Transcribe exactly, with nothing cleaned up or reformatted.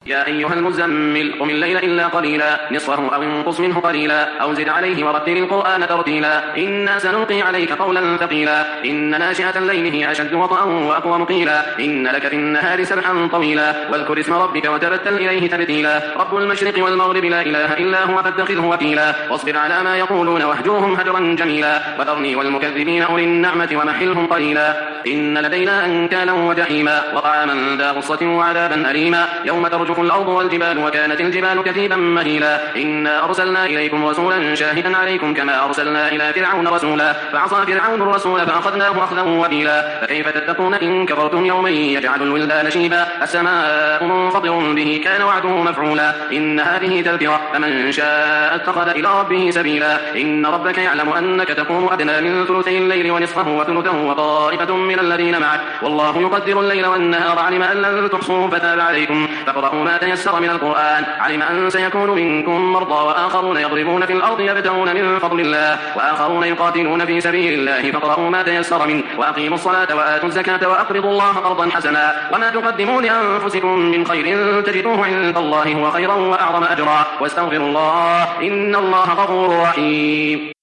يا أيها المزمل قم الليل إلا قليلا نصفه أو انقص منه قليلا أو زد عليه ورتل القرآن ترتيلا إنا سنلقي عليك قولا ثقيلا إن ناشئة الليل هي أشد وطئا وأقوم قيلا إن لك في النهار سبحا طويلا واذكر اسم ربك وتبتل إليه تبتيلا رب المشرق والمغرب لا إله إلا هو فاتخذه وكيلا واصبر على ما يقولون واهجرهم هجرا جميلا وذرني والمكذبين أولي النعمة ومحلهم قليلا إن لدينا أنكالا وجحيما وطعاما ذا غصة وعذابا أليما يوم ترجف الأرض والجبال وكانت الجبال كثيبا مهيلا إنا أرسلنا إليكم رسولا شاهدا عليكم كما أرسلنا إلى فرعون رسولا فعصى فرعون الرسول فأخذناه أخذا وبيلا فكيف تتقون إن كفرتم يوما يجعل الولدان شيبا السماء منفطر به كان وعده مفعولا إن هذه تذكرة فمن شاء اتخذ إلى ربه سبيلا إن ربك يعلم أنك تقوم أدنى من ثلثي الليل ونصفه وثلثه وطائفة من الذين معك والله يقدر الليل والنهار علم أن لن تحصوا فتاب عليكم فاقرؤوا ما تيسر من القرآن علم أن سيكون منكم مرضى وآخرون يضربون في الأرض يبتغون من فضل الله وآخرون يقاتلون في سبيل الله فاقرؤوا ما تيسر منه وأقيموا الصلاة وآتوا الزكاة وأقرضوا الله قرضا حسنا وما تقدموا لأنفسكم من خير تجدوه عند الله هو خيرا وأعظم أجرا واستغفروا الله إن الله غفور رحيم.